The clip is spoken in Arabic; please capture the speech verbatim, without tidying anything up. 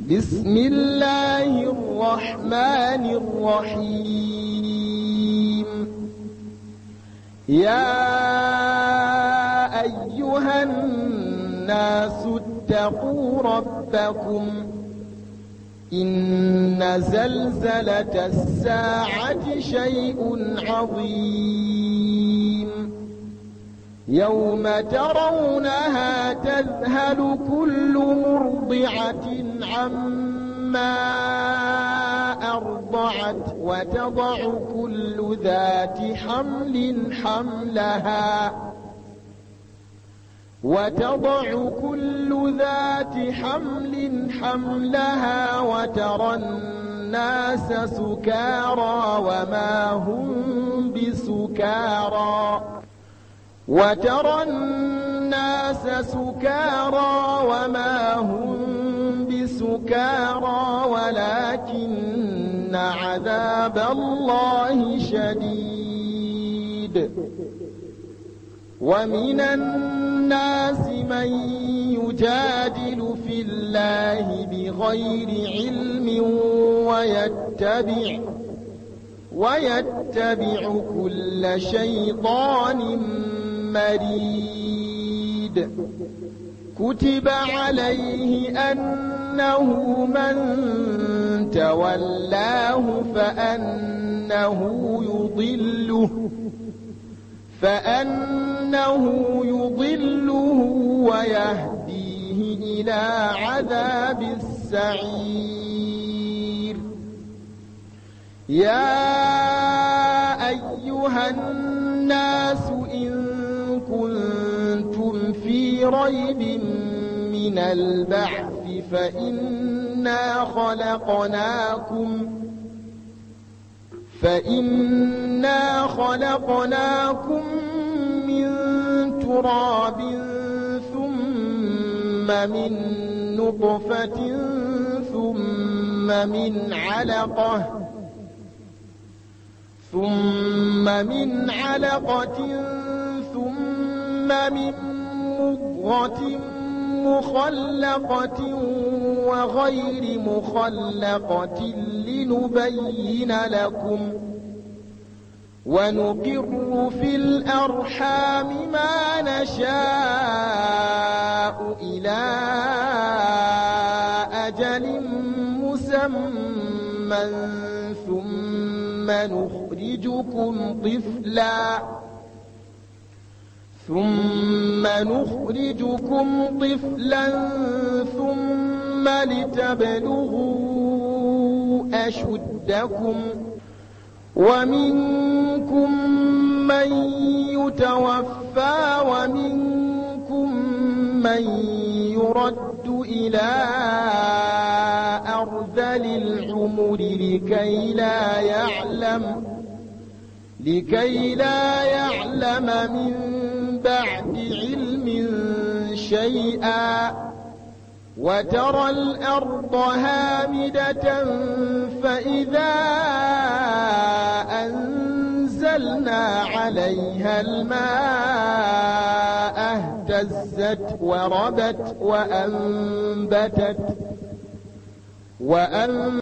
بسم الله الرحمن الرحيم. يا أيها الناس اتقوا ربكم إن زلزلة الساعة شيء عظيم يوم ترونها تذهل كل مرضعة عما أرضعت وتضع كل ذات حمل حملها وتضع كل ذات حمل حملها وترى الناس سكارى وما هم بسكارى وترى الناس سكارى وما هم بسكارى ولكن عذاب الله شديد. ومن الناس من يجادل في الله بغير علم ويتبع ويتبع كل شيطان مريد. كتب عليه أنه من تولاه فأنه يضله فأنه يضله ويهديه إلى عذاب السعير. يا أيها الناس إن كنتم في ريب من البعث فإنا خلقناكم فإنا خلقناكم من تراب ثم من نطفة ثم من علقة ثم من علقة ثم من مضغة مخلقة وغير مخلقة لنبين لكم ونقر في الأرحام ما نشاء إلى أجل مسمى ثم نخرجكم طفلا ثم نخرجكم طفلا ثم لتبلغوا أشدكم ومنكم من يتوفى ومنكم من يرد إلى أرذل العمر لكي لا يعلم لكي لا يعلم من بعد علم شيئا. وترى الأرض هامدة فإذا أنزلنا عليها الماء اهتزت وربت وأنبتت وأنبتت